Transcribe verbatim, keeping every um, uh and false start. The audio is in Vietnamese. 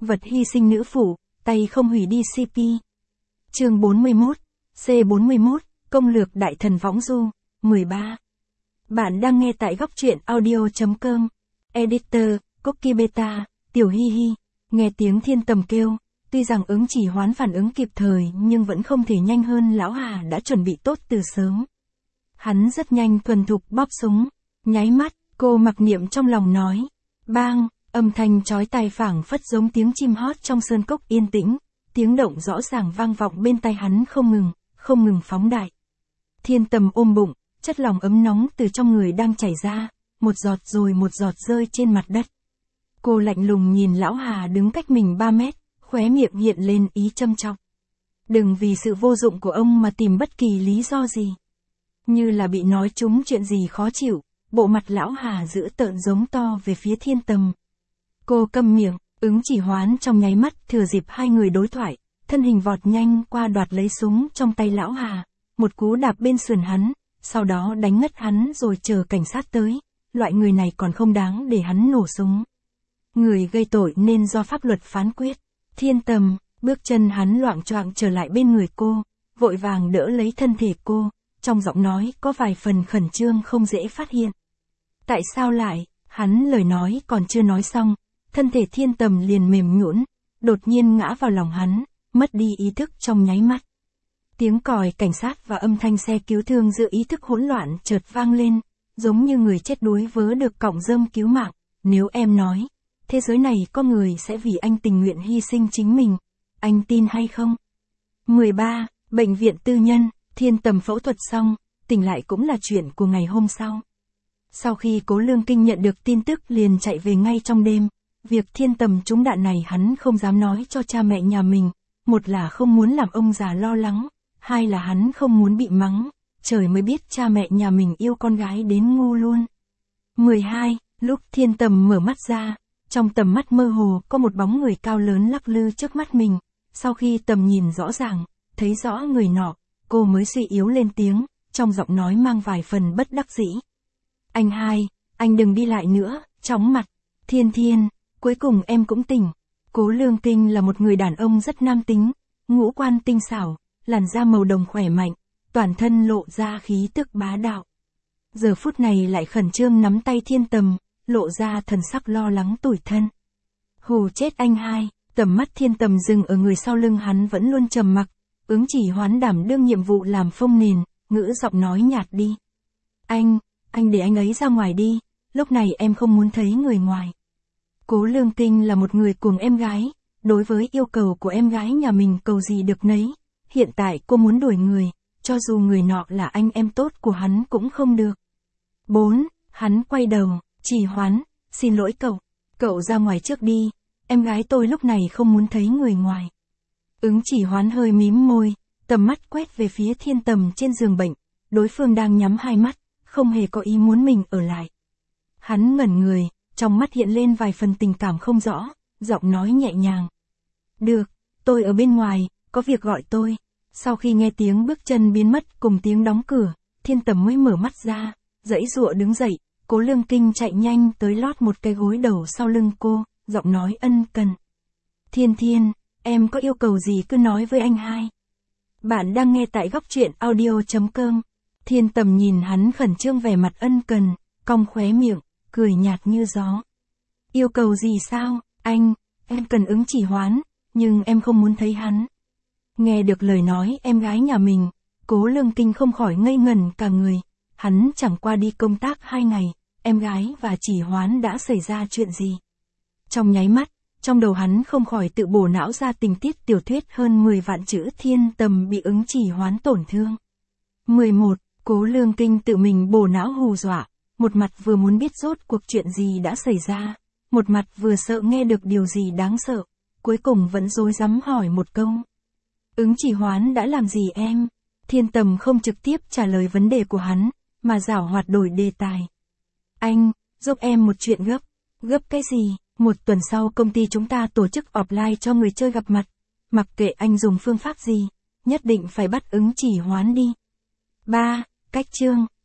Vật hy sinh nữ phụ, tay không hủy đi xê pê. Chương bốn mươi mốt, C bốn mươi mốt, Công lược Đại Thần Võng Du, mười ba. Bạn đang nghe tại góc truyện audio chấm com. Editor, Cookie Beta, Tiểu Hi Hi. Nghe tiếng Thiên Tầm kêu, tuy rằng ứng chỉ hoán phản ứng kịp thời nhưng vẫn không thể nhanh hơn lão Hà đã chuẩn bị tốt từ sớm. Hắn rất nhanh thuần thục bóp súng, nháy mắt, cô mặc niệm trong lòng nói. Bang, âm thanh chói tai phảng phất giống tiếng chim hót trong sơn cốc yên tĩnh, tiếng động rõ ràng vang vọng bên tai hắn không ngừng, không ngừng phóng đại. Thiên Tầm ôm bụng, chất lỏng ấm nóng từ trong người đang chảy ra, một giọt rồi một giọt rơi trên mặt đất. Cô lạnh lùng nhìn lão Hà đứng cách mình ba mét, khóe miệng hiện lên ý châm chọc. Đừng vì sự vô dụng của ông mà tìm bất kỳ lý do gì. Như là bị nói trúng chuyện gì khó chịu, bộ mặt lão Hà dữ tợn giống to về phía Thiên Tầm. Cô câm miệng, ứng chỉ hoán trong nháy mắt thừa dịp hai người đối thoại, thân hình vọt nhanh qua đoạt lấy súng trong tay lão Hà, một cú đạp bên sườn hắn, sau đó đánh ngất hắn rồi chờ cảnh sát tới, loại người này còn không đáng để hắn nổ súng. Người gây tội nên do pháp luật phán quyết. Thiên Tầm, bước chân hắn loạng choạng trở lại bên người cô, vội vàng đỡ lấy thân thể cô, trong giọng nói có vài phần khẩn trương không dễ phát hiện. Tại sao lại, hắn lời nói còn chưa nói xong, thân thể Thiên Tầm liền mềm nhũn, đột nhiên ngã vào lòng hắn, mất đi ý thức trong nháy mắt. Tiếng còi cảnh sát và âm thanh xe cứu thương giữa ý thức hỗn loạn chợt vang lên, giống như người chết đuối vớ được cọng rơm cứu mạng. Nếu em nói, thế giới này có người sẽ vì anh tình nguyện hy sinh chính mình, anh tin hay không? mười ba. Bệnh viện tư nhân, Thiên Tầm phẫu thuật xong, tỉnh lại cũng là chuyện của ngày hôm sau. Sau khi Cố Lương Kinh nhận được tin tức liền chạy về ngay trong đêm. Việc Thiên Tầm trúng đạn này hắn không dám nói cho cha mẹ nhà mình, một là không muốn làm ông già lo lắng, hai là hắn không muốn bị mắng, trời mới biết cha mẹ nhà mình yêu con gái đến ngu luôn. mười hai. Lúc Thiên Tầm mở mắt ra, trong tầm mắt mơ hồ có một bóng người cao lớn lắc lư trước mắt mình, sau khi tầm nhìn rõ ràng, thấy rõ người nọ, cô mới suy yếu lên tiếng, trong giọng nói mang vài phần bất đắc dĩ. Anh hai, anh đừng đi lại nữa, chóng mặt. Thiên Thiên, cuối cùng em cũng tỉnh. Cố Lương Kinh là một người đàn ông rất nam tính, ngũ quan tinh xảo, làn da màu đồng khỏe mạnh, toàn thân lộ ra khí tức bá đạo. Giờ phút này lại khẩn trương nắm tay Thiên Tầm, lộ ra thần sắc lo lắng tủi thân. Hù chết anh hai, tầm mắt Thiên Tầm dừng ở người sau lưng hắn vẫn luôn trầm mặc, ứng chỉ hoán đảm đương nhiệm vụ làm phông nền, ngữ giọng nói nhạt đi. Anh, anh để anh ấy ra ngoài đi, lúc này em không muốn thấy người ngoài. Cố Lương Kinh là một người cuồng em gái, đối với yêu cầu của em gái nhà mình cầu gì được nấy, hiện tại cô muốn đuổi người, cho dù người nọ là anh em tốt của hắn cũng không được. bốn. Hắn quay đầu, Chỉ Hoán, xin lỗi cậu, cậu ra ngoài trước đi, em gái tôi lúc này không muốn thấy người ngoài. Ứng Chỉ Hoán hơi mím môi, tầm mắt quét về phía Thiên Tầm trên giường bệnh, đối phương đang nhắm hai mắt, không hề có ý muốn mình ở lại. Hắn ngẩn người, trong mắt hiện lên vài phần tình cảm không rõ, giọng nói nhẹ nhàng. Được, tôi ở bên ngoài, có việc gọi tôi. Sau khi nghe tiếng bước chân biến mất cùng tiếng đóng cửa, Thiên Tầm mới mở mắt ra, giãy giụa đứng dậy, Cố Lương Kinh chạy nhanh tới lót một cái gối đầu sau lưng cô, giọng nói ân cần. Thiên Thiên, em có yêu cầu gì cứ nói với anh hai. Bạn đang nghe tại góc truyện audio chấm com. Thiên Tầm nhìn hắn khẩn trương vẻ mặt ân cần, cong khóe miệng, cười nhạt như gió. Yêu cầu gì sao, anh, em cần ứng chỉ hoán, nhưng em không muốn thấy hắn. Nghe được lời nói em gái nhà mình, Cố Lương Kinh không khỏi ngây ngẩn cả người, hắn chẳng qua đi công tác hai ngày, em gái và chỉ hoán đã xảy ra chuyện gì. Trong nháy mắt, trong đầu hắn không khỏi tự bổ não ra tình tiết tiểu thuyết hơn mười vạn chữ Thiên Tầm bị ứng chỉ hoán tổn thương. mười một. Cố Lương Kinh tự mình bổ não hù dọa, một mặt vừa muốn biết rốt cuộc chuyện gì đã xảy ra, một mặt vừa sợ nghe được điều gì đáng sợ, cuối cùng vẫn rối rắm hỏi một câu. Ứng chỉ hoán đã làm gì em? Thiên Tầm không trực tiếp trả lời vấn đề của hắn, mà giảo hoạt đổi đề tài. Anh, giúp em một chuyện gấp. Gấp cái gì? Một tuần sau công ty chúng ta tổ chức offline cho người chơi gặp mặt. Mặc kệ anh dùng phương pháp gì, nhất định phải bắt ứng chỉ hoán đi. ba. Cách chương.